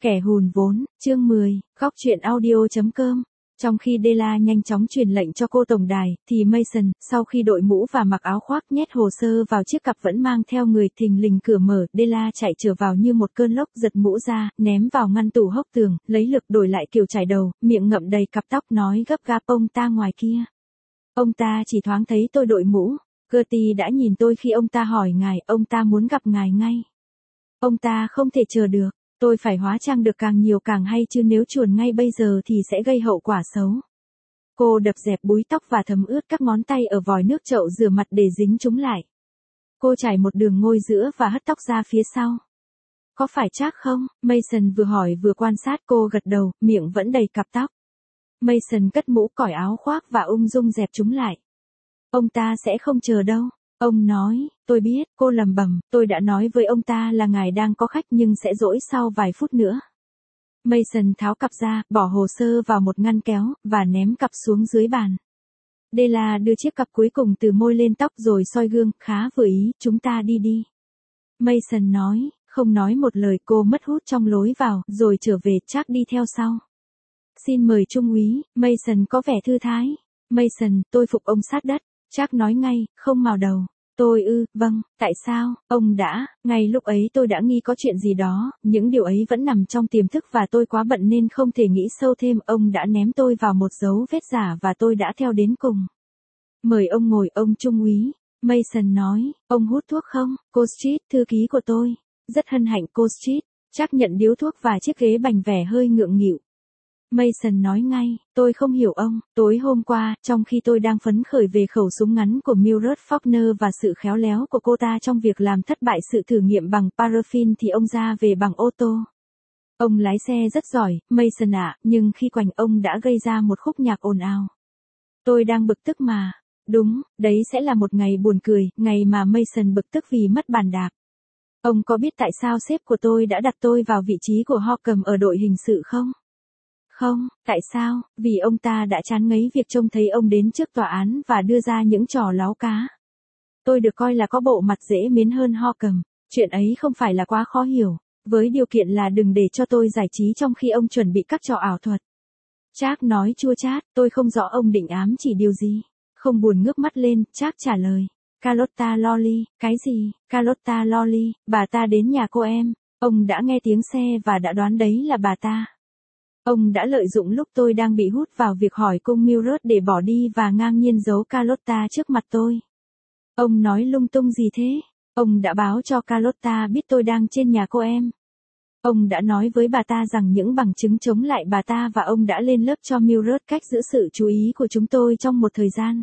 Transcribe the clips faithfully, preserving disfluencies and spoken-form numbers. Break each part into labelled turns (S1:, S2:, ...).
S1: Kẻ hùn vốn, chương mười, góc truyện audio chấm com. Trong khi Della nhanh chóng truyền lệnh cho cô tổng đài, thì Mason, sau khi đội mũ và mặc áo khoác nhét hồ sơ vào chiếc cặp vẫn mang theo người, thình lình cửa mở, Della chạy trở vào như một cơn lốc, giật mũ ra, ném vào ngăn tủ hốc tường, lấy lực đổi lại kiểu chải đầu, miệng ngậm đầy cặp tóc, nói gấp gáp ông ta ngoài kia. Ông ta chỉ thoáng thấy tôi đội mũ. Gertie đã nhìn tôi khi ông ta hỏi ngài, ông ta muốn gặp ngài ngay. Ông ta không thể chờ được. Tôi phải hóa trang được càng nhiều càng hay, chứ nếu chuồn ngay bây giờ thì sẽ gây hậu quả xấu. Cô đập dẹp búi tóc và thấm ướt các ngón tay ở vòi nước chậu rửa mặt để dính chúng lại. Cô trải một đường ngôi giữa và hất tóc ra phía sau. Có phải chắc không? Mason vừa hỏi vừa quan sát. Cô gật đầu, miệng vẫn đầy cặp tóc. Mason cất mũ, cởi áo khoác và ung dung dẹp chúng lại. Ông ta sẽ không chờ đâu. Ông nói, tôi biết, cô lẩm bẩm, tôi đã nói với ông ta là ngài đang có khách nhưng sẽ dỗi sau vài phút nữa. Mason tháo cặp ra, bỏ hồ sơ vào một ngăn kéo, và ném cặp xuống dưới bàn. Della đưa chiếc cặp cuối cùng từ môi lên tóc rồi soi gương, khá vừa ý, chúng ta đi đi. Mason nói, không nói một lời. Cô mất hút trong lối vào, rồi trở về, Jack đi theo sau. Xin mời trung úy. Mason có vẻ thư thái. Mason, tôi phục ông sát đất. Jack nói ngay, không mào đầu. Tôi ư, vâng, tại sao, ông đã, ngay lúc ấy tôi đã nghi có chuyện gì đó, những điều ấy vẫn nằm trong tiềm thức và tôi quá bận nên không thể nghĩ sâu thêm. Ông đã ném tôi vào một dấu vết giả và tôi đã theo đến cùng. Mời ông ngồi, ông trung úy. Mason nói, ông hút thuốc không? Cô Street, thư ký của tôi. Rất hân hạnh, cô Street. Jack nhận điếu thuốc và chiếc ghế bành vẻ hơi ngượng nghịu. Mason nói ngay, tôi không hiểu ông, tối hôm qua, trong khi tôi đang phấn khởi về khẩu súng ngắn của Mildred Faulkner và sự khéo léo của cô ta trong việc làm thất bại sự thử nghiệm bằng paraffin thì ông ra về bằng ô tô. Ông lái xe rất giỏi, Mason ạ, nhưng khi quành ông đã gây ra một khúc nhạc ồn ào. Tôi đang bực tức mà. Đúng, đấy sẽ là một ngày buồn cười, ngày mà Mason bực tức vì mất bàn đạp. Ông có biết tại sao sếp của tôi đã đặt tôi vào vị trí của Holcomb ở đội hình sự không? Không, tại sao? Vì ông ta đã chán ngấy việc trông thấy ông đến trước tòa án và đưa ra những trò láo cá. Tôi được coi là có bộ mặt dễ mến hơn Holcomb. Chuyện ấy không phải là quá khó hiểu, với điều kiện là đừng để cho tôi giải trí trong khi ông chuẩn bị các trò ảo thuật. Jack nói chua chát, tôi không rõ ông định ám chỉ điều gì. Không buồn ngước mắt lên, Jack trả lời. Carlotta Lawley, cái gì? Carlotta Lawley, bà ta đến nhà cô em. Ông đã nghe tiếng xe và đã đoán đấy là bà ta. Ông đã lợi dụng lúc tôi đang bị hút vào việc hỏi cung Mildred để bỏ đi và ngang nhiên giấu Carlotta trước mặt tôi. Ông nói lung tung gì thế? Ông đã báo cho Carlotta biết tôi đang trên nhà cô em. Ông đã nói với bà ta rằng những bằng chứng chống lại bà ta và ông đã lên lớp cho Mildred cách giữ sự chú ý của chúng tôi trong một thời gian.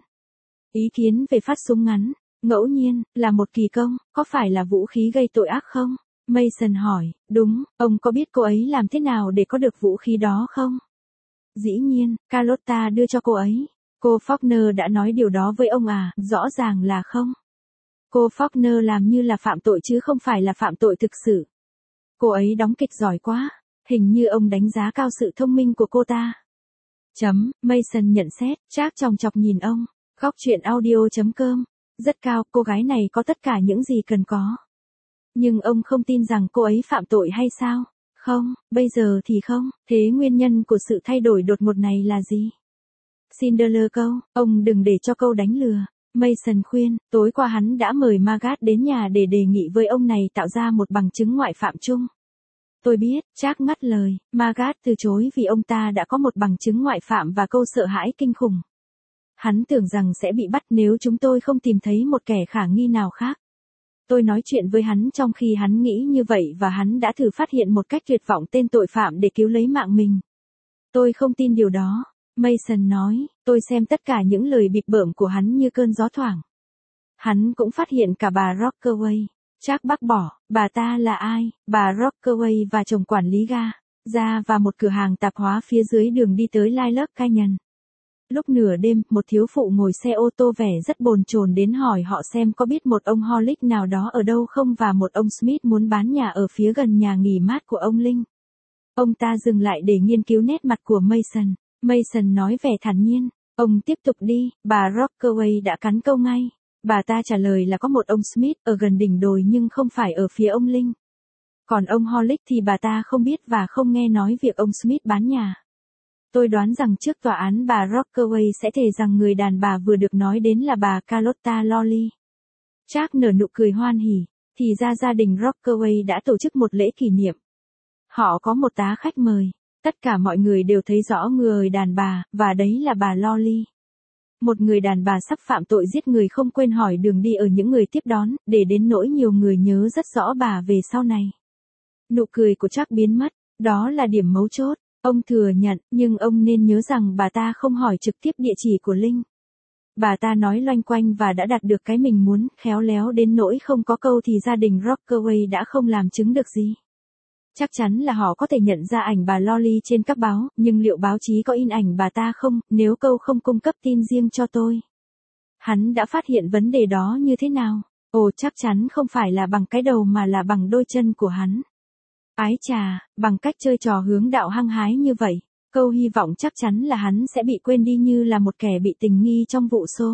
S1: Ý kiến về phát súng ngắn, ngẫu nhiên, là một kỳ công, có phải là vũ khí gây tội ác không? Mason hỏi, đúng, ông có biết cô ấy làm thế nào để có được vũ khí đó không? Dĩ nhiên, Carlotta đưa cho cô ấy. Cô Faulkner đã nói điều đó với ông à? Rõ ràng là không. Cô Faulkner làm như là phạm tội chứ không phải là phạm tội thực sự. Cô ấy đóng kịch giỏi quá, hình như ông đánh giá cao sự thông minh của cô ta. Chấm, Mason nhận xét, Jack chòng chọc nhìn ông. Góc truyện audio chấm com. Rất cao, cô gái này có tất cả những gì cần có. Nhưng ông không tin rằng cô ấy phạm tội hay sao? Không, bây giờ thì không. Thế nguyên nhân của sự thay đổi đột ngột này là gì? Cinderella câu, ông đừng để cho câu đánh lừa. Mason khuyên, tối qua hắn đã mời Margaret đến nhà để đề nghị với ông này tạo ra một bằng chứng ngoại phạm chung. Tôi biết, Jack ngắt lời, Margaret từ chối vì ông ta đã có một bằng chứng ngoại phạm và câu sợ hãi kinh khủng. Hắn tưởng rằng sẽ bị bắt nếu chúng tôi không tìm thấy một kẻ khả nghi nào khác. Tôi nói chuyện với hắn trong khi hắn nghĩ như vậy và hắn đã thử phát hiện một cách tuyệt vọng tên tội phạm để cứu lấy mạng mình. Tôi không tin điều đó. Mason nói, tôi xem tất cả những lời bịp bợm của hắn như cơn gió thoảng. Hắn cũng phát hiện cả bà Rockaway. Jack bác bỏ, bà ta là ai? Bà Rockaway và chồng quản lý ga, ra và một cửa hàng tạp hóa phía dưới đường đi tới Lilac Canyon. Lúc nửa đêm, một thiếu phụ ngồi xe ô tô vẻ rất bồn chồn đến hỏi họ xem có biết một ông Horlick nào đó ở đâu không và một ông Smith muốn bán nhà ở phía gần nhà nghỉ mát của ông Linh. Ông ta dừng lại để nghiên cứu nét mặt của Mason. Mason nói vẻ thản nhiên, ông tiếp tục đi, bà Rockaway đã cắn câu ngay. Bà ta trả lời là có một ông Smith ở gần đỉnh đồi nhưng không phải ở phía ông Linh. Còn ông Horlick thì bà ta không biết và không nghe nói việc ông Smith bán nhà. Tôi đoán rằng trước tòa án bà Rockaway sẽ thề rằng người đàn bà vừa được nói đến là bà Carlotta Lawley. Jack nở nụ cười hoan hỉ, thì ra gia đình Rockaway đã tổ chức một lễ kỷ niệm. Họ có một tá khách mời, tất cả mọi người đều thấy rõ người đàn bà, và đấy là bà Lawley. Một người đàn bà sắp phạm tội giết người không quên hỏi đường đi ở những người tiếp đón, để đến nỗi nhiều người nhớ rất rõ bà về sau này. Nụ cười của Jack biến mất, đó là điểm mấu chốt. Ông thừa nhận, nhưng ông nên nhớ rằng bà ta không hỏi trực tiếp địa chỉ của Linh. Bà ta nói loanh quanh và đã đạt được cái mình muốn, khéo léo đến nỗi không có câu thì gia đình Rockaway đã không làm chứng được gì. Chắc chắn là họ có thể nhận ra ảnh bà Lawley trên các báo, nhưng liệu báo chí có in ảnh bà ta không, nếu câu không cung cấp tin riêng cho tôi? Hắn đã phát hiện vấn đề đó như thế nào? Ồ, chắc chắn không phải là bằng cái đầu mà là bằng đôi chân của hắn. Ái chà, bằng cách chơi trò hướng đạo hăng hái như vậy, câu hy vọng chắc chắn là hắn sẽ bị quên đi như là một kẻ bị tình nghi trong vụ xô.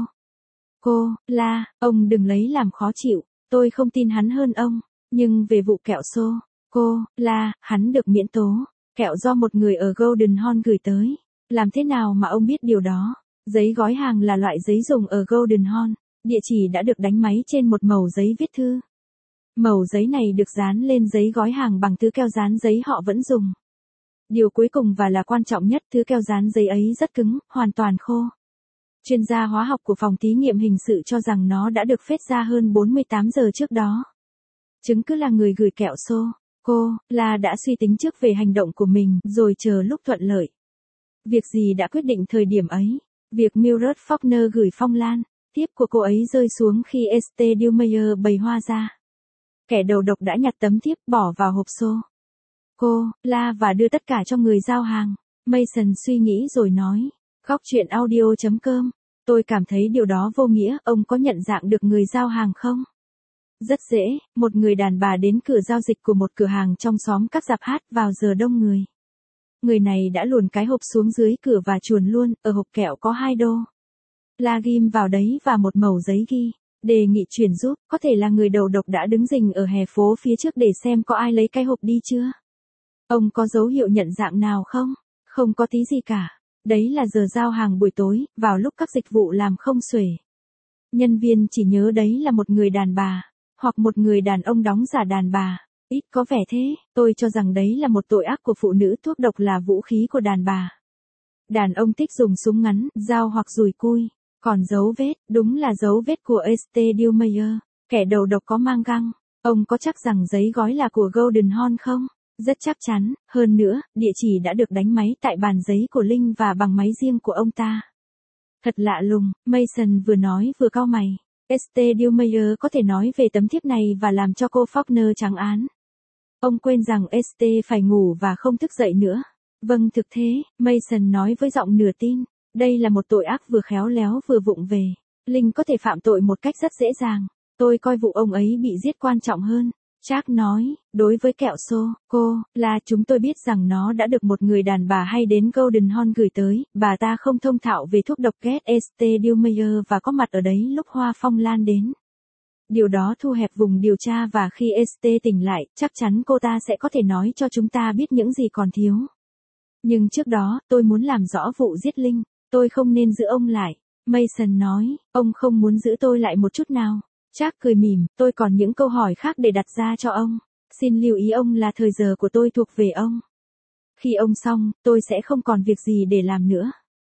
S1: Cô, la, ông đừng lấy làm khó chịu, tôi không tin hắn hơn ông, nhưng về vụ kẹo xô, cô, la, hắn được miễn tố, kẹo do một người ở Golden Horn gửi tới. Làm thế nào mà ông biết điều đó? Giấy gói hàng là loại giấy dùng ở Golden Horn, địa chỉ đã được đánh máy trên một mẩu giấy viết thư. Mẩu giấy này được dán lên giấy gói hàng bằng thứ keo dán giấy họ vẫn dùng. Điều cuối cùng và là quan trọng nhất, thứ keo dán giấy ấy rất cứng, hoàn toàn khô. Chuyên gia hóa học của phòng thí nghiệm hình sự cho rằng nó đã được phết ra hơn bốn mươi tám giờ trước đó. Chứng cứ là người gửi kẹo xô, cô, là đã suy tính trước về hành động của mình, rồi chờ lúc thuận lợi. Việc gì đã quyết định thời điểm ấy? Việc Mildred Faulkner gửi phong lan, tiếp của cô ấy rơi xuống khi Esther Dillmeyer bày hoa ra. Kẻ đầu độc đã nhặt tấm thiếp bỏ vào hộp xô. Cô, la và đưa tất cả cho người giao hàng. Mason suy nghĩ rồi nói. Góc chuyện audio chấm com. Tôi cảm thấy điều đó vô nghĩa, ông có nhận dạng được người giao hàng không? Rất dễ, một người đàn bà đến cửa giao dịch của một cửa hàng trong xóm các rạp hát vào giờ đông người. Người này đã luồn cái hộp xuống dưới cửa và chuồn luôn, ở hộp kẹo có hai đô la ghim vào đấy và một mẩu giấy ghi. Đề nghị chuyển giúp, có thể là người đầu độc đã đứng rình ở hè phố phía trước để xem có ai lấy cái hộp đi chưa. Ông có dấu hiệu nhận dạng nào không? Không có tí gì cả. Đấy là giờ giao hàng buổi tối, vào lúc các dịch vụ làm không xuể. Nhân viên chỉ nhớ đấy là một người đàn bà, hoặc một người đàn ông đóng giả đàn bà. Ít có vẻ thế, tôi cho rằng đấy là một tội ác của phụ nữ, thuốc độc là vũ khí của đàn bà. Đàn ông thích dùng súng ngắn, dao hoặc dùi cui. Còn dấu vết, đúng là dấu vết của Esther Dillmeyer, kẻ đầu độc có mang găng. Ông có chắc rằng giấy gói là của Golden Horn không? Rất chắc chắn, hơn nữa, địa chỉ đã được đánh máy tại bàn giấy của Linh và bằng máy riêng của ông ta. Thật lạ lùng, Mason vừa nói vừa cau mày. Esther Dillmeyer có thể nói về tấm thiếp này và làm cho cô Faulkner trắng án. Ông quên rằng Esther phải ngủ và không thức dậy nữa. Vâng, thực thế, Mason nói với giọng nửa tin. Đây là một tội ác vừa khéo léo vừa vụng về. Linh có thể phạm tội một cách rất dễ dàng. Tôi coi vụ ông ấy bị giết quan trọng hơn. Jack nói, đối với kẹo xô, cô, là chúng tôi biết rằng nó đã được một người đàn bà hay đến Golden Horn gửi tới. Bà ta không thông thạo về thuốc độc ghét Esther Dillmeyer và có mặt ở đấy lúc hoa phong lan đến. Điều đó thu hẹp vùng điều tra và khi Esther tỉnh lại, chắc chắn cô ta sẽ có thể nói cho chúng ta biết những gì còn thiếu. Nhưng trước đó, tôi muốn làm rõ vụ giết Linh. Tôi không nên giữ ông lại. Mason nói, ông không muốn giữ tôi lại một chút nào. Jack cười mỉm, tôi còn những câu hỏi khác để đặt ra cho ông. Xin lưu ý ông là thời giờ của tôi thuộc về ông. Khi ông xong, tôi sẽ không còn việc gì để làm nữa.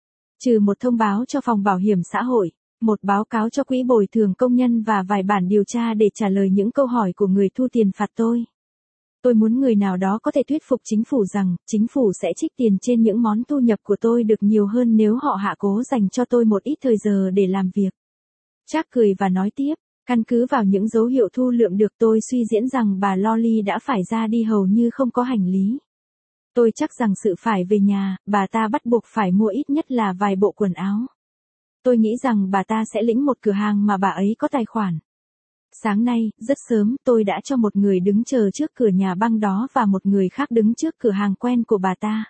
S1: Trừ một thông báo cho phòng bảo hiểm xã hội, một báo cáo cho quỹ bồi thường công nhân và vài bản điều tra để trả lời những câu hỏi của người thu tiền phạt tôi. Tôi muốn người nào đó có thể thuyết phục chính phủ rằng, chính phủ sẽ trích tiền trên những món thu nhập của tôi được nhiều hơn nếu họ hạ cố dành cho tôi một ít thời giờ để làm việc. Jack cười và nói tiếp, căn cứ vào những dấu hiệu thu lượm được tôi suy diễn rằng bà Lawley đã phải ra đi hầu như không có hành lý. Tôi chắc rằng sự phải về nhà, bà ta bắt buộc phải mua ít nhất là vài bộ quần áo. Tôi nghĩ rằng bà ta sẽ lĩnh một cửa hàng mà bà ấy có tài khoản. Sáng nay, rất sớm, tôi đã cho một người đứng chờ trước cửa nhà băng đó và một người khác đứng trước cửa hàng quen của bà ta.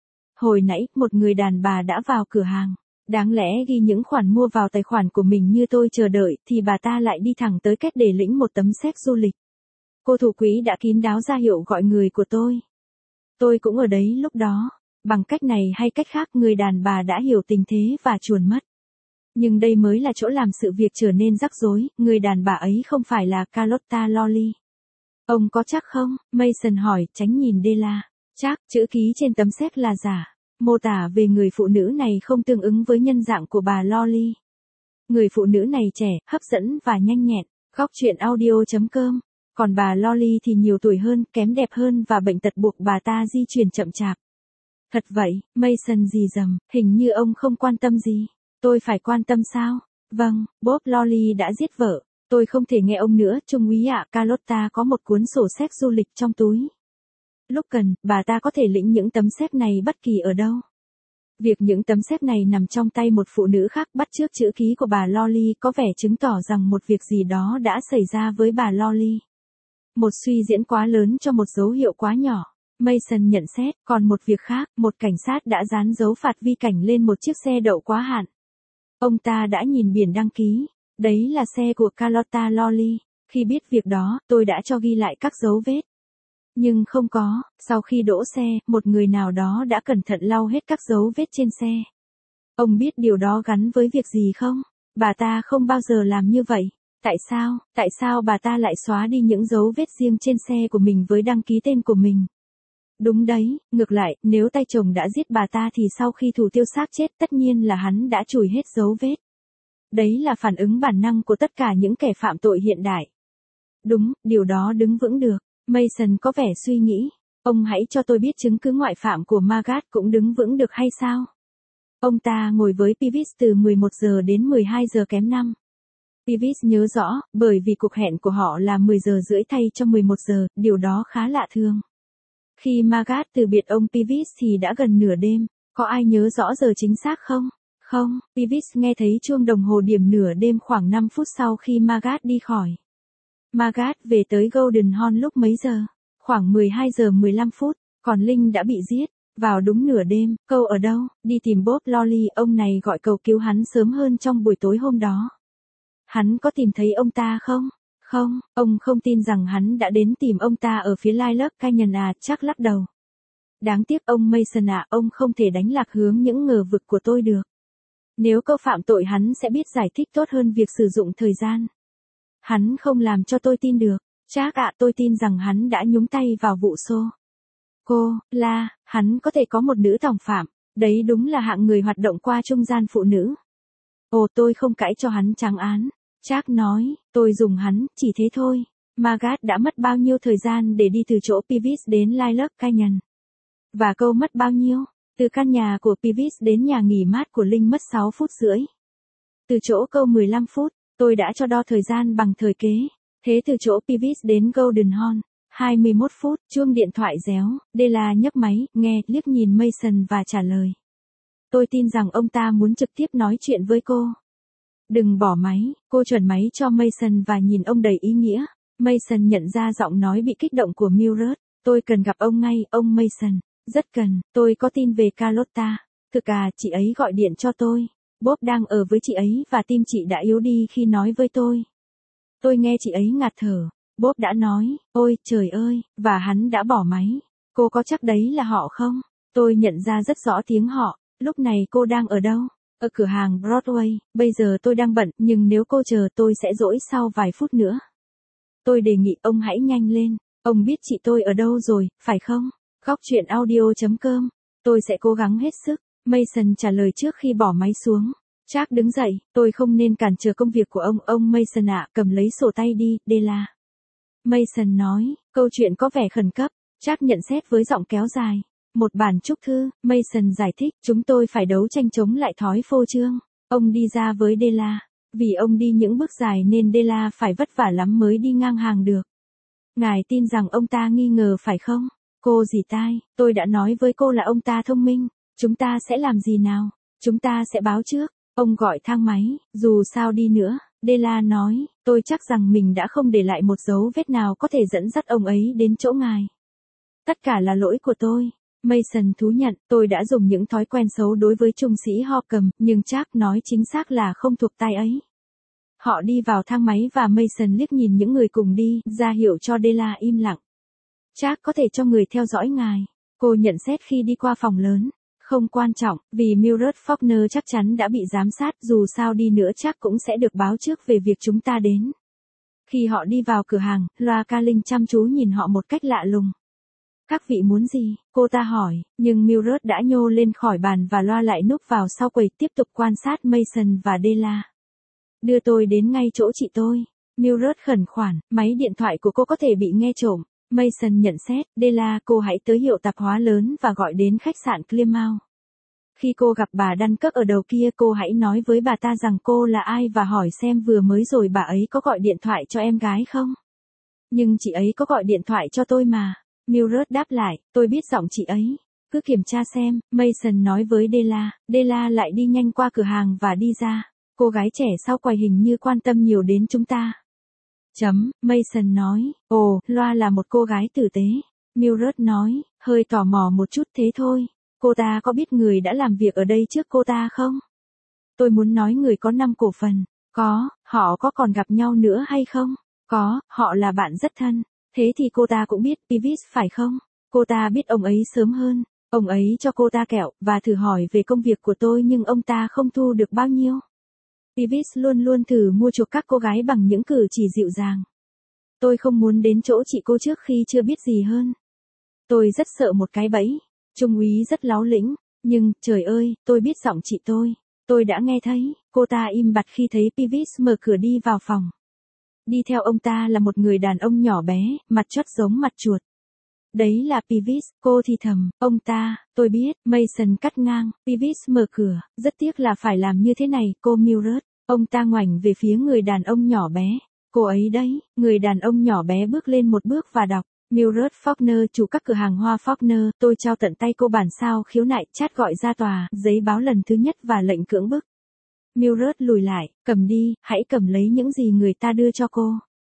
S1: Hồi nãy, một người đàn bà đã vào cửa hàng. Đáng lẽ ghi những khoản mua vào tài khoản của mình như tôi chờ đợi, thì bà ta lại đi thẳng tới két để lĩnh một tấm séc du lịch. cô thủ quỹ đã kín đáo ra hiệu gọi người của tôi. Tôi cũng ở đấy lúc đó. Bằng cách này hay cách khác người đàn bà đã hiểu tình thế và chuồn mất. Nhưng đây mới là chỗ làm sự việc trở nên rắc rối, người đàn bà ấy không phải là Carlotta Lolly. Ông có chắc không? Mason hỏi, tránh nhìn Della. Chắc, chữ ký trên tấm séc là giả. Mô tả về người phụ nữ này không tương ứng với nhân dạng của bà Lolly. Người phụ nữ này trẻ, hấp dẫn và nhanh nhẹn. Góc truyện audio chấm com. Còn bà Lolly thì nhiều tuổi hơn, kém đẹp hơn và bệnh tật buộc bà ta di chuyển chậm chạp. Thật vậy, Mason rì rầm, hình như ông không quan tâm gì. Tôi phải quan tâm sao? Vâng, Bob Lolly đã giết vợ. Tôi không thể nghe ông nữa, trung úy ạ. Carlotta có một cuốn sổ séc du lịch trong túi. Lúc cần, bà ta có thể lĩnh những tấm séc này bất kỳ ở đâu. Việc những tấm séc này nằm trong tay một phụ nữ khác bắt chước chữ ký của bà Lolly có vẻ chứng tỏ rằng một việc gì đó đã xảy ra với bà Lolly. Một suy diễn quá lớn cho một dấu hiệu quá nhỏ. Mason nhận xét, còn một việc khác, một cảnh sát đã dán dấu phạt vi cảnh lên một chiếc xe đậu quá hạn. Ông ta đã nhìn biển đăng ký. Đấy là xe của Carlotta Lolly. Khi biết việc đó, tôi đã cho ghi lại các dấu vết. Nhưng không có, sau khi đỗ xe, một người nào đó đã cẩn thận lau hết các dấu vết trên xe. Ông biết điều đó gắn với việc gì không? Bà ta không bao giờ làm như vậy. Tại sao, tại sao bà ta lại xóa đi những dấu vết riêng trên xe của mình với đăng ký tên của mình? Đúng đấy, ngược lại, nếu tay chồng đã giết bà ta thì sau khi thủ tiêu xác chết tất nhiên là hắn đã chùi hết dấu vết. Đấy là phản ứng bản năng của tất cả những kẻ phạm tội hiện đại. Đúng, điều đó đứng vững được. Mason có vẻ suy nghĩ. Ông hãy cho tôi biết chứng cứ ngoại phạm của Magath cũng đứng vững được hay sao? Ông ta ngồi với Pivot từ mười một giờ đến mười hai giờ kém năm. Pivot nhớ rõ, bởi vì cuộc hẹn của họ là mười giờ rưỡi thay cho mười một giờ, điều đó khá lạ thường. Khi Magath từ biệt ông Pivot thì đã gần nửa đêm, có ai nhớ rõ giờ chính xác không? Không, Pivot nghe thấy chuông đồng hồ điểm nửa đêm khoảng năm phút sau khi Magath đi khỏi. Magath về tới Golden Horn lúc mấy giờ? Khoảng mười hai giờ mười lăm phút, còn Linh đã bị giết. Vào đúng nửa đêm, câu ở đâu? Đi tìm Bob Lolly, ông này gọi cầu cứu hắn sớm hơn trong buổi tối hôm đó. Hắn có tìm thấy ông ta không? Không, ông không tin rằng hắn đã đến tìm ông ta ở phía Lilac Canyon à, chắc lắc đầu. Đáng tiếc ông Mason à, ông không thể đánh lạc hướng những ngờ vực của tôi được. Nếu câu phạm tội hắn sẽ biết giải thích tốt hơn việc sử dụng thời gian. Hắn không làm cho tôi tin được. Chắc ạ, tôi tin rằng hắn đã nhúng tay vào vụ xô. Cô, la, hắn có thể có một nữ tòng phạm. Đấy đúng là hạng người hoạt động qua trung gian phụ nữ. Ồ, tôi không cãi cho hắn trắng án. Chắc nói, tôi dùng hắn, chỉ thế thôi. Magath đã mất bao nhiêu thời gian để đi từ chỗ Pivot đến Lilac Canyon? Và câu mất bao nhiêu? Từ căn nhà của Pivot đến nhà nghỉ mát của Linh mất sáu phút rưỡi. Từ chỗ câu mười lăm phút, tôi đã cho đo thời gian bằng thời kế. Thế từ chỗ Pivot đến Golden Horn, hai mươi mốt phút, chuông điện thoại réo, Della nhấc máy, nghe, liếc nhìn Mason và trả lời. Tôi tin rằng ông ta muốn trực tiếp nói chuyện với cô. Đừng bỏ máy, cô chuẩn máy cho Mason và nhìn ông đầy ý nghĩa. Mason nhận ra giọng nói bị kích động của Mildred. Tôi cần gặp ông ngay, ông Mason. Rất cần, tôi có tin về Carlotta. Thực à, chị ấy gọi điện cho tôi. Bob đang ở với chị ấy và tim chị đã yếu đi khi nói với tôi. Tôi nghe chị ấy ngạt thở. Bob đã nói, ôi trời ơi, và hắn đã bỏ máy. Cô có chắc đấy là họ không? Tôi nhận ra rất rõ tiếng họ. Lúc này cô đang ở đâu? Ở cửa hàng Broadway. Bây giờ tôi đang bận, nhưng nếu cô chờ tôi sẽ dỗi sau vài phút nữa. Tôi đề nghị ông hãy nhanh lên. Ông biết chị tôi ở đâu rồi, phải không? Góc truyện audio chấm com. Tôi sẽ cố gắng hết sức. Mason trả lời trước khi bỏ máy xuống. Jack đứng dậy, tôi không nên cản trở công việc của ông, ông Mason ạ, cầm lấy sổ tay đi, Della. Mason nói, câu chuyện có vẻ khẩn cấp. Jack nhận xét với giọng kéo dài. Một bản chúc thư, Mason giải thích, chúng tôi phải đấu tranh chống lại thói phô trương. Ông đi ra với Della. Vì ông đi những bước dài nên Della phải vất vả lắm mới đi ngang hàng được. Ngài tin rằng ông ta nghi ngờ phải không? Cô dì tai, tôi đã nói với cô là ông ta thông minh. Chúng ta sẽ làm gì nào? Chúng ta sẽ báo trước. Ông gọi thang máy, dù sao đi nữa. Della nói, tôi chắc rằng mình đã không để lại một dấu vết nào có thể dẫn dắt ông ấy đến chỗ ngài. Tất cả là lỗi của tôi. Mason thú nhận, tôi đã dùng những thói quen xấu đối với trung sĩ Hawcom, nhưng chắc nói chính xác là không thuộc tay ấy. Họ đi vào thang máy và Mason liếc nhìn những người cùng đi, ra hiệu cho Della im lặng. Chắc có thể cho người theo dõi ngài. Cô nhận xét khi đi qua phòng lớn. Không quan trọng, vì Mildred Faulkner chắc chắn đã bị giám sát, dù sao đi nữa chắc cũng sẽ được báo trước về việc chúng ta đến. Khi họ đi vào cửa hàng, Loa Carling chăm chú nhìn họ một cách lạ lùng. Các vị muốn gì? Cô ta hỏi, nhưng Mildred đã nhô lên khỏi bàn và Loa lại núp vào sau quầy tiếp tục quan sát Mason và Della. Đưa tôi đến ngay chỗ chị tôi. Mildred khẩn khoản, máy điện thoại của cô có thể bị nghe trộm. Mason nhận xét, Della, cô hãy tới hiệu tạp hóa lớn và gọi đến khách sạn Plymouth. Khi cô gặp bà Dunkirk ở đầu kia, cô hãy nói với bà ta rằng cô là ai và hỏi xem vừa mới rồi bà ấy có gọi điện thoại cho em gái không. Nhưng chị ấy có gọi điện thoại cho tôi mà. Mildred đáp lại, tôi biết giọng chị ấy. Cứ kiểm tra xem, Mason nói với Della. Della lại đi nhanh qua cửa hàng và đi ra. Cô gái trẻ sau quầy hình như quan tâm nhiều đến chúng ta. Chấm, Mason nói, ồ, Loa là một cô gái tử tế. Mildred nói, hơi tò mò một chút thế thôi. Cô ta có biết người đã làm việc ở đây trước cô ta không? Tôi muốn nói người có năm cổ phần. Có, họ có còn gặp nhau nữa hay không? Có, họ là bạn rất thân. Thế thì cô ta cũng biết Peeves phải không? Cô ta biết ông ấy sớm hơn. Ông ấy cho cô ta kẹo, và thử hỏi về công việc của tôi nhưng ông ta không thu được bao nhiêu. Peeves luôn luôn thử mua chuộc các cô gái bằng những cử chỉ dịu dàng. Tôi không muốn đến chỗ chị cô trước khi chưa biết gì hơn. Tôi rất sợ một cái bẫy. Trung úy rất láu lĩnh, nhưng, trời ơi, tôi biết giọng chị tôi. Tôi đã nghe thấy, cô ta im bặt khi thấy Peeves mở cửa đi vào phòng. Đi theo ông ta là một người đàn ông nhỏ bé, mặt chót giống mặt chuột. Đấy là Peeves, cô thì thầm, ông ta, tôi biết, Mason cắt ngang, Peeves mở cửa, rất tiếc là phải làm như thế này, cô Mildred. Ông ta ngoảnh về phía người đàn ông nhỏ bé. Cô ấy đấy, người đàn ông nhỏ bé bước lên một bước và đọc. Mildred Faulkner, chủ các cửa hàng hoa Faulkner, tôi trao tận tay cô bản sao khiếu nại, chat gọi ra tòa, giấy báo lần thứ nhất và lệnh cưỡng bức. Mildred lùi lại, cầm đi, hãy cầm lấy những gì người ta đưa cho cô.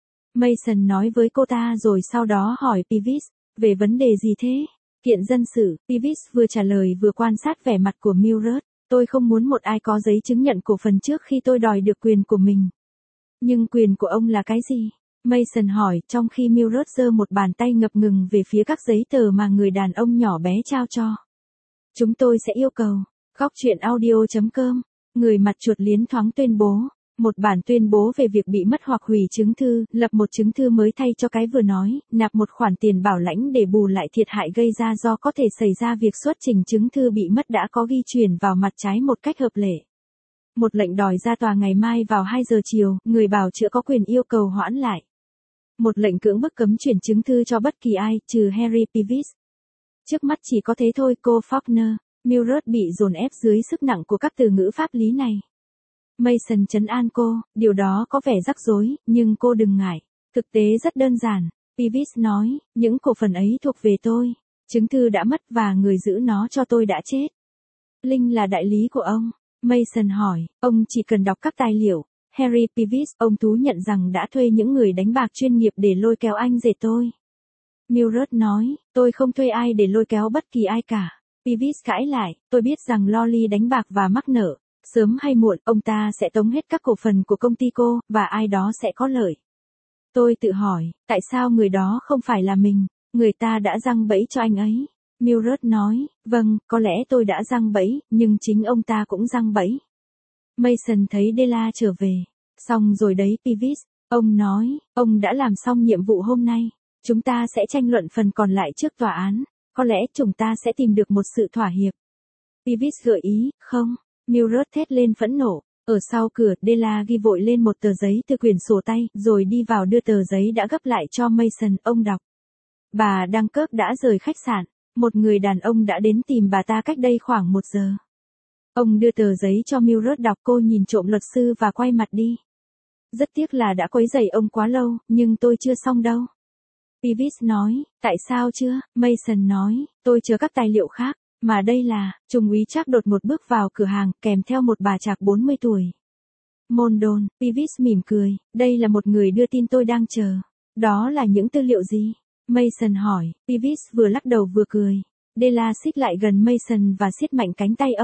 S1: Mason nói với cô ta rồi sau đó hỏi Peeves, về vấn đề gì thế? Kiện dân sự, Peeves vừa trả lời vừa quan sát vẻ mặt của Mildred. Tôi không muốn một ai có giấy chứng nhận cổ phần trước khi tôi đòi được quyền của mình. Nhưng quyền của ông là cái gì? Mason hỏi, trong khi Mildred giơ một bàn tay ngập ngừng về phía các giấy tờ mà người đàn ông nhỏ bé trao cho. Chúng tôi sẽ yêu cầu. Góc truyện audio chấm com. Người mặt chuột liến thoáng tuyên bố. Một bản tuyên bố về việc bị mất hoặc hủy chứng thư, lập một chứng thư mới thay cho cái vừa nói, nạp một khoản tiền bảo lãnh để bù lại thiệt hại gây ra do có thể xảy ra việc xuất trình chứng thư bị mất đã có ghi chuyển vào mặt trái một cách hợp lệ. Một lệnh đòi ra tòa ngày mai vào hai giờ chiều, người bào chữa có quyền yêu cầu hoãn lại. Một lệnh cưỡng bức cấm chuyển chứng thư cho bất kỳ ai, trừ Harry Peeves. Trước mắt chỉ có thế thôi cô Faulkner. Mildred bị dồn ép dưới sức nặng của các từ ngữ pháp lý này. Mason trấn an cô, điều đó có vẻ rắc rối, nhưng cô đừng ngại. Thực tế rất đơn giản. Peeves nói, những cổ phần ấy thuộc về tôi. Chứng thư đã mất và người giữ nó cho tôi đã chết. Linh là đại lý của ông. Mason hỏi, ông chỉ cần đọc các tài liệu. Harry Peeves, ông thú nhận rằng đã thuê những người đánh bạc chuyên nghiệp để lôi kéo anh rể tôi. Mildred nói, tôi không thuê ai để lôi kéo bất kỳ ai cả. Peeves cãi lại, tôi biết rằng Lolly đánh bạc và mắc nợ. Sớm hay muộn, ông ta sẽ tống hết các cổ phần của công ty cô, và ai đó sẽ có lợi. Tôi tự hỏi, tại sao người đó không phải là mình? Người ta đã giăng bẫy cho anh ấy. Mildred nói, vâng, có lẽ tôi đã giăng bẫy, nhưng chính ông ta cũng giăng bẫy. Mason thấy Della trở về. Xong rồi đấy Peeves. Ông nói, ông đã làm xong nhiệm vụ hôm nay. Chúng ta sẽ tranh luận phần còn lại trước tòa án. Có lẽ chúng ta sẽ tìm được một sự thỏa hiệp. Peeves gợi ý, không. Mildred thét lên phẫn nộ. Ở sau cửa, Della ghi vội lên một tờ giấy từ quyển sổ tay, rồi đi vào đưa tờ giấy đã gấp lại cho Mason, ông đọc. Bà Dunkirk đã rời khách sạn. Một người đàn ông đã đến tìm bà ta cách đây khoảng một giờ. Ông đưa tờ giấy cho Mildred đọc, cô nhìn trộm luật sư và quay mặt đi. Rất tiếc là đã quấy rầy ông quá lâu, nhưng tôi chưa xong đâu. Peeves nói, tại sao chưa? Mason nói, tôi chờ các tài liệu khác. Mà đây là, Trung úy Trác đột ngột bước vào cửa hàng, kèm theo một bà trạc bốn mươi tuổi. Mondon, Peeves mỉm cười, đây là một người đưa tin tôi đang chờ. Đó là những tư liệu gì? Mason hỏi, Peeves vừa lắc đầu vừa cười. Della xích lại gần Mason và siết mạnh cánh tay ông.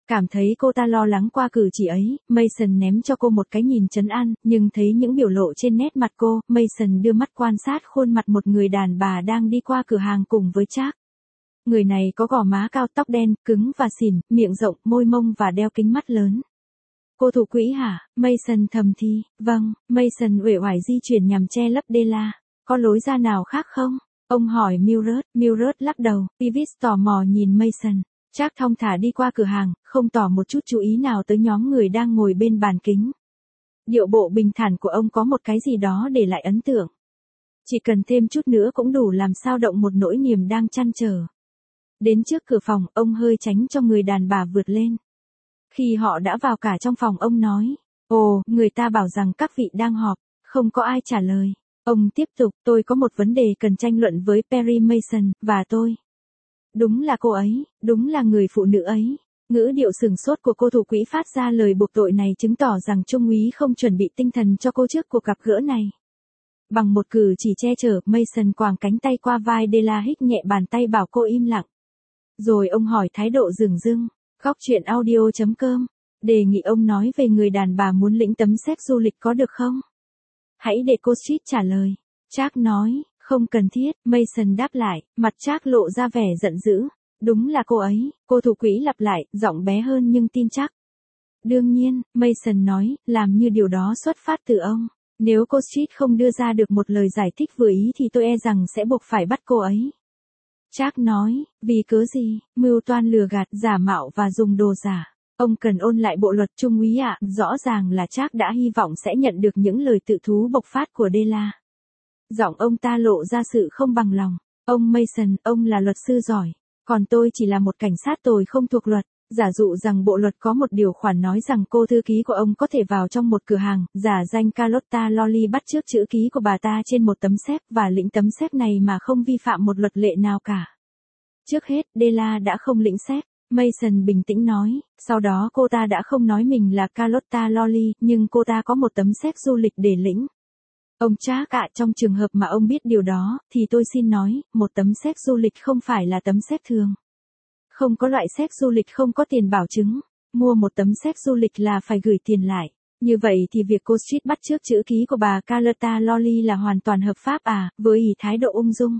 S1: Cảm thấy cô ta lo lắng qua cử chỉ ấy, Mason ném cho cô một cái nhìn trấn an, nhưng thấy những biểu lộ trên nét mặt cô, Mason đưa mắt quan sát khuôn mặt một người đàn bà đang đi qua cửa hàng cùng với Jack. Người này có gò má cao, tóc đen, cứng và xỉn, miệng rộng, môi mông và đeo kính mắt lớn. Cô thủ quỹ hả? Mason thầm thì, vâng, Mason uể oải di chuyển nhằm che lấp Della. Có lối ra nào khác không? Ông hỏi Mildred, Mildred lắc đầu, Phoebus tò mò nhìn Mason. Jack thong thả đi qua cửa hàng, không tỏ một chút chú ý nào tới nhóm người đang ngồi bên bàn kính. Điệu bộ bình thản của ông có một cái gì đó để lại ấn tượng. Chỉ cần thêm chút nữa cũng đủ làm sao động một nỗi niềm đang trăn trở. Đến trước cửa phòng, ông hơi tránh cho người đàn bà vượt lên. Khi họ đã vào cả trong phòng ông nói, ồ, người ta bảo rằng các vị đang họp, không có ai trả lời. Ông tiếp tục, tôi có một vấn đề cần tranh luận với Perry Mason, và tôi. Đúng là cô ấy, đúng là người phụ nữ ấy. Ngữ điệu sừng sốt của cô thủ quỹ phát ra lời buộc tội này chứng tỏ rằng trung úy không chuẩn bị tinh thần cho cô trước cuộc gặp gỡ này. Bằng một cử chỉ che chở, Mason quàng cánh tay qua vai Della, hít nhẹ bàn tay bảo cô im lặng. Rồi ông hỏi thái độ dửng dưng, góc chuyện audio chấm com, đề nghị ông nói về người đàn bà muốn lĩnh tấm séc du lịch có được không? Hãy để cô Street trả lời. Jack nói, không cần thiết, Mason đáp lại, mặt Jack lộ ra vẻ giận dữ. Đúng là cô ấy, cô thủ quỹ lặp lại, giọng bé hơn nhưng tin chắc. Đương nhiên, Mason nói, làm như điều đó xuất phát từ ông. Nếu cô Street không đưa ra được một lời giải thích vừa ý thì tôi e rằng sẽ buộc phải bắt cô ấy. Jack nói, vì cớ gì, mưu toan lừa gạt, giả mạo và dùng đồ giả. Ông cần ôn lại bộ luật trung úy ạ, rõ ràng là Jack đã hy vọng sẽ nhận được những lời tự thú bộc phát của Della. Giọng ông ta lộ ra sự không bằng lòng. Ông Mason, ông là luật sư giỏi, còn tôi chỉ là một cảnh sát tồi không thuộc luật. Giả dụ rằng bộ luật có một điều khoản nói rằng cô thư ký của ông có thể vào trong một cửa hàng, giả danh Carlotta Lolly bắt chước chữ ký của bà ta trên một tấm séc và lĩnh tấm séc này mà không vi phạm một luật lệ nào cả. Trước hết, Della đã không lĩnh séc. Mason bình tĩnh nói, sau đó cô ta đã không nói mình là Carlotta Lolly, nhưng cô ta có một tấm séc du lịch để lĩnh. Ông Jack ạ, trong trường hợp mà ông biết điều đó, thì tôi xin nói, một tấm séc du lịch không phải là tấm séc thường. Không có loại séc du lịch không có tiền bảo chứng. Mua một tấm séc du lịch là phải gửi tiền lại. Như vậy thì việc cô Street bắt chước chữ ký của bà Carlotta Lolly là hoàn toàn hợp pháp à, với ý thái độ ung dung.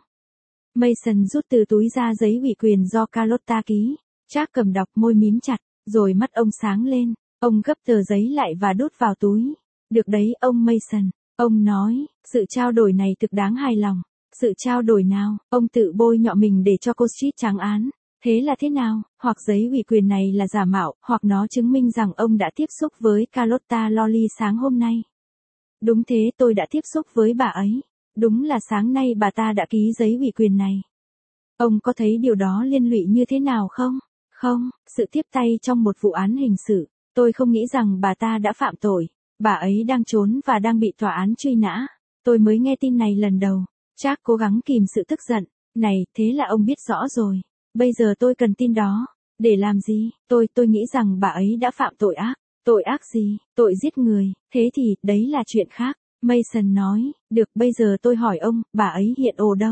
S1: Mason rút từ túi ra giấy ủy quyền do Carlotta ký. Jack cầm đọc, môi mím chặt, rồi mắt ông sáng lên. Ông gấp tờ giấy lại và đút vào túi. Được đấy, ông Mason. Ông nói, sự trao đổi này thực đáng hài lòng. Sự trao đổi nào? Ông tự bôi nhọ mình để cho cô Street trắng án. Thế là thế nào? Hoặc giấy ủy quyền này là giả mạo, hoặc nó chứng minh rằng ông đã tiếp xúc với Carlotta Lolly sáng hôm nay. Đúng thế, tôi đã tiếp xúc với bà ấy. Đúng là sáng nay bà ta đã ký giấy ủy quyền này. Ông có thấy điều đó liên lụy như thế nào không? Không, sự tiếp tay trong một vụ án hình sự. Tôi không nghĩ rằng bà ta đã phạm tội. Bà ấy đang trốn và đang bị tòa án truy nã. Tôi mới nghe tin này lần đầu. Jack cố gắng kìm sự tức giận. Này, thế là ông biết rõ rồi. Bây giờ tôi cần tin đó. Để làm gì? Tôi, tôi nghĩ rằng bà ấy đã phạm tội ác. Tội ác gì? Tội giết người. Thế thì, đấy là chuyện khác. Mason nói, được, bây giờ tôi hỏi ông, bà ấy hiện ồ đâu?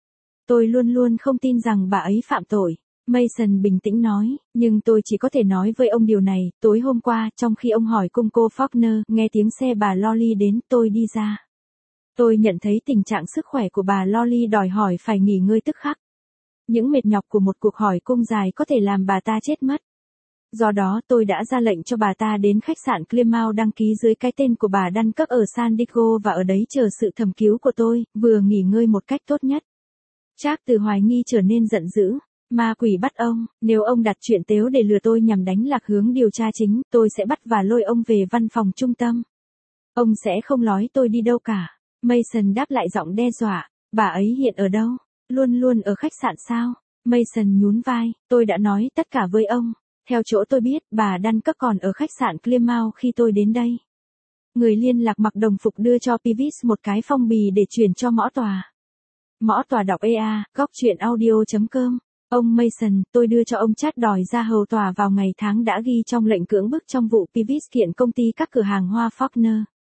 S1: Tôi luôn luôn không tin rằng bà ấy phạm tội. Mason bình tĩnh nói, nhưng tôi chỉ có thể nói với ông điều này, tối hôm qua, trong khi ông hỏi cung cô Faulkner, nghe tiếng xe bà Lolly đến, tôi đi ra. Tôi nhận thấy tình trạng sức khỏe của bà Lolly đòi hỏi phải nghỉ ngơi tức khắc. Những mệt nhọc của một cuộc hỏi cung dài có thể làm bà ta chết mất. Do đó tôi đã ra lệnh cho bà ta đến khách sạn Clermont đăng ký dưới cái tên của bà Dunkirk ở San Diego và ở đấy chờ sự thẩm cứu của tôi, vừa nghỉ ngơi một cách tốt nhất. Jack từ hoài nghi trở nên giận dữ. Ma quỷ bắt ông, nếu ông đặt chuyện tếu để lừa tôi nhằm đánh lạc hướng điều tra chính, tôi sẽ bắt và lôi ông về văn phòng trung tâm. Ông sẽ không nói tôi đi đâu cả. Mason đáp lại giọng đe dọa, bà ấy hiện ở đâu? Luôn luôn ở khách sạn sao? Mason nhún vai, tôi đã nói tất cả với ông. Theo chỗ tôi biết, bà Dunkirk còn ở khách sạn Clermont khi tôi đến đây. Người liên lạc mặc đồng phục đưa cho Phoebus một cái phong bì để chuyển cho mõ tòa. Mõ tòa đọc e a, góc chuyện audio chấm com. Ông Mason, tôi đưa cho ông chat đòi ra hầu tòa vào ngày tháng đã ghi trong lệnh cưỡng bức trong vụ Phoebus kiện công ty các cửa hàng hoa Faulkner.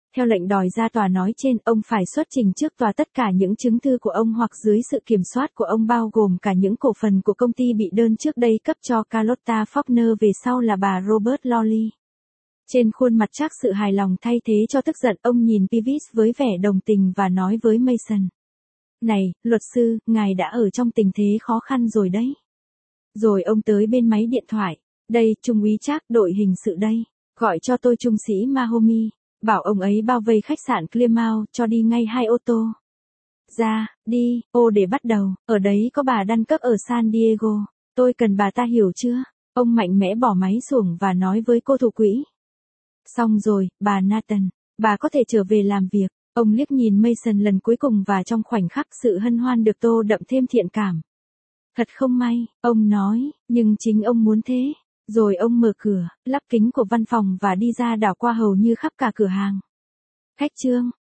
S1: Theo lệnh đòi ra tòa nói trên, ông phải xuất trình trước tòa tất cả những chứng thư của ông hoặc dưới sự kiểm soát của ông bao gồm cả những cổ phần của công ty bị đơn trước đây cấp cho Carlotta Faulkner về sau là bà Robert Lawley. Trên khuôn mặt trắc sự hài lòng thay thế cho tức giận, ông nhìn Pivot với vẻ đồng tình và nói với Mason. Này, luật sư, ngài đã ở trong tình thế khó khăn rồi đấy. Rồi ông tới bên máy điện thoại. Đây, Trung úy Trác, đội hình sự đây. Gọi cho tôi trung sĩ Mahomi. Bảo ông ấy bao vây khách sạn Clearmount, cho đi ngay hai ô tô. Ra, đi, ô để bắt đầu, ở đấy có bà đăng cấp ở San Diego. Tôi cần bà ta, hiểu chưa? Ông mạnh mẽ bỏ máy xuồng và nói với cô thủ quỹ. Xong rồi, bà Nathan, bà có thể trở về làm việc. Ông liếc nhìn Mason lần cuối cùng và trong khoảnh khắc sự hân hoan được tô đậm thêm thiện cảm. Thật không may, ông nói, nhưng chính ông muốn thế. Rồi ông mở cửa, lắp kính của văn phòng và đi ra đảo qua hầu như khắp cả cửa hàng. Khách trương,